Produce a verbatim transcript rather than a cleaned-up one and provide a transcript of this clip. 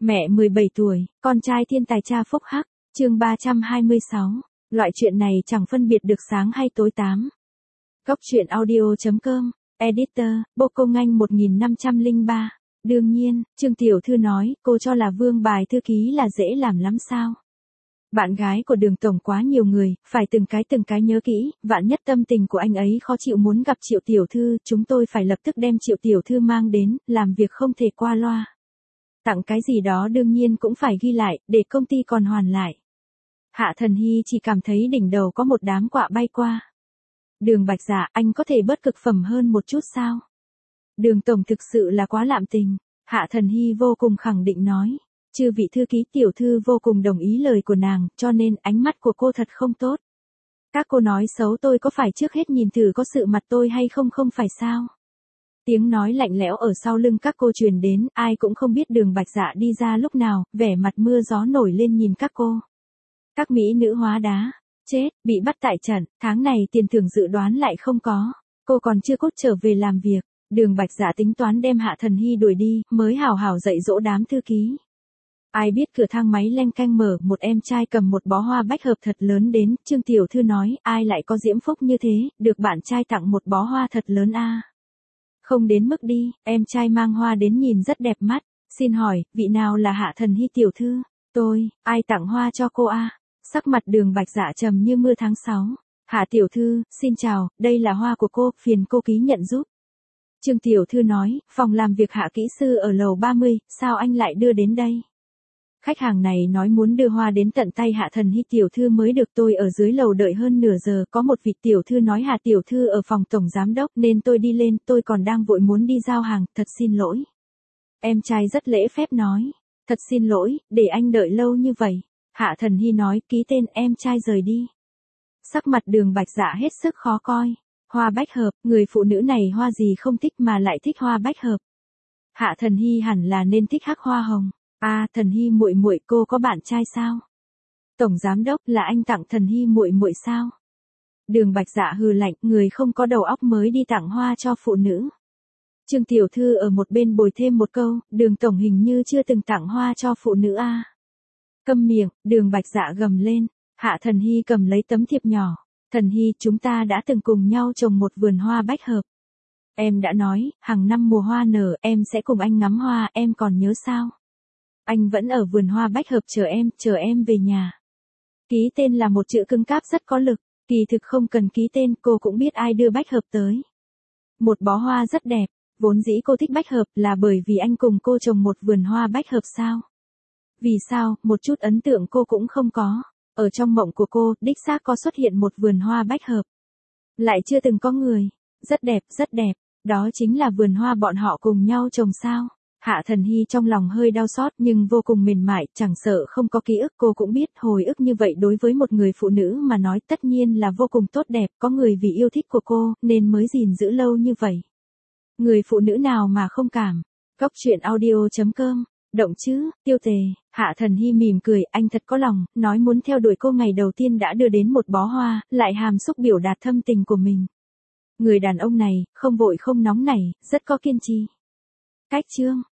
Mẹ mười bảy tuổi, con trai thiên tài cha phúc hắc, chương ba trăm hai mươi sáu. Loại chuyện này chẳng phân biệt được sáng hay tối tám. Góc truyện audio chấm com, Editor, Bô Công Nganh một nghìn năm trăm lẻ ba. Đương nhiên, Trương Tiểu Thư nói, cô cho là vương bài thư ký là dễ làm lắm sao? Bạn gái của Đường Tổng quá nhiều người, phải từng cái từng cái nhớ kỹ, vạn nhất tâm tình của anh ấy khó chịu muốn gặp Triệu Tiểu Thư, chúng tôi phải lập tức đem Triệu Tiểu Thư mang đến, làm việc không thể qua loa. Tặng cái gì đó đương nhiên cũng phải ghi lại, để công ty còn hoàn lại. Hạ Thần Hy chỉ cảm thấy đỉnh đầu có một đám quạ bay qua. Đường Bạch Dạ, anh có thể bớt cực phẩm hơn một chút sao? Đường Tổng thực sự là quá lạm tình. Hạ Thần Hy vô cùng khẳng định nói. Chư vị thư ký Tiểu Thư vô cùng đồng ý lời của nàng, cho nên ánh mắt của cô thật không tốt. Các cô nói xấu tôi có phải trước hết nhìn thử có sự mặt tôi hay không không phải sao? Tiếng nói lạnh lẽo ở sau lưng các cô truyền đến, ai cũng không biết Đường Bạch Dạ đi ra lúc nào, vẻ mặt mưa gió nổi lên nhìn các cô. Các mỹ nữ hóa đá, chết, bị bắt tại trận, tháng này tiền thưởng dự đoán lại không có, cô còn chưa cốt trở về làm việc. Đường Bạch Dạ tính toán đem Hạ Thần Hy đuổi đi, mới hào hào dạy dỗ đám thư ký. Ai biết cửa thang máy leng canh mở, một em trai cầm một bó hoa bách hợp thật lớn đến, Trương Tiểu Thư nói, ai lại có diễm phúc như thế, được bạn trai tặng một bó hoa thật lớn a. À. Không đến mức đi, em trai mang hoa đến nhìn rất đẹp mắt, xin hỏi, vị nào là Hạ Thần Hy Tiểu Thư? Tôi, ai tặng hoa cho cô a? À? Sắc mặt Đường Bạch Dạ trầm như mưa tháng sáu. Hạ Tiểu Thư, xin chào, đây là hoa của cô, phiền cô ký nhận giúp. Trương Tiểu Thư nói, phòng làm việc Hạ kỹ sư ở lầu ba mươi, sao anh lại đưa đến đây? Khách hàng này nói muốn đưa hoa đến tận tay Hạ Thần Hy Tiểu Thư mới được, tôi ở dưới lầu đợi hơn nửa giờ, có một vị Tiểu Thư nói Hạ Tiểu Thư ở phòng tổng giám đốc nên tôi đi lên, tôi còn đang vội muốn đi giao hàng, thật xin lỗi. Em trai rất lễ phép nói, thật xin lỗi, để anh đợi lâu như vậy. Hạ Thần Hy nói, ký tên, em trai rời đi. Sắc mặt Đường Bạch Dạ hết sức khó coi. Hoa bách hợp, người phụ nữ này hoa gì không thích mà lại thích hoa bách hợp. Hạ Thần Hy hẳn là nên thích hắc hoa hồng. À, Thần Hy muội muội, cô có bạn trai sao? Tổng giám đốc, là anh tặng Thần Hy muội muội sao? Đường Bạch Dạ hừ lạnh, người không có đầu óc mới đi tặng hoa cho phụ nữ. Trương Tiểu Thư ở một bên bồi thêm một câu, Đường Tổng hình như chưa từng tặng hoa cho phụ nữ a. À. Câm miệng, Đường Bạch Dạ gầm lên. Hạ Thần Hy cầm lấy tấm thiệp nhỏ. Thần Hy, chúng ta đã từng cùng nhau trồng một vườn hoa bách hợp. Em đã nói, hàng năm mùa hoa nở, em sẽ cùng anh ngắm hoa, em còn nhớ sao? Anh vẫn ở vườn hoa bách hợp chờ em, chờ em về nhà. Ký tên là một chữ cứng cáp rất có lực, kỳ thực không cần ký tên, cô cũng biết ai đưa bách hợp tới. Một bó hoa rất đẹp, vốn dĩ cô thích bách hợp là bởi vì anh cùng cô trồng một vườn hoa bách hợp sao? Vì sao, một chút ấn tượng cô cũng không có. Ở trong mộng của cô, đích xác có xuất hiện một vườn hoa bách hợp. Lại chưa từng có người. Rất đẹp, rất đẹp. Đó chính là vườn hoa bọn họ cùng nhau trồng sao. Hạ Thần Hy trong lòng hơi đau xót nhưng vô cùng mềm mại, chẳng sợ không có ký ức. Cô cũng biết hồi ức như vậy đối với một người phụ nữ mà nói tất nhiên là vô cùng tốt đẹp. Có người vì yêu thích của cô nên mới gìn giữ lâu như vậy. Người phụ nữ nào mà không cảm. Góc truyện audio chấm com. Động chứ, Tiêu Tề. Hạ Thần Hy mỉm cười, anh thật có lòng, nói muốn theo đuổi cô ngày đầu tiên đã đưa đến một bó hoa, lại hàm xúc biểu đạt thâm tình của mình. Người đàn ông này, không vội không nóng nảy, rất có kiên trì. Cách chương.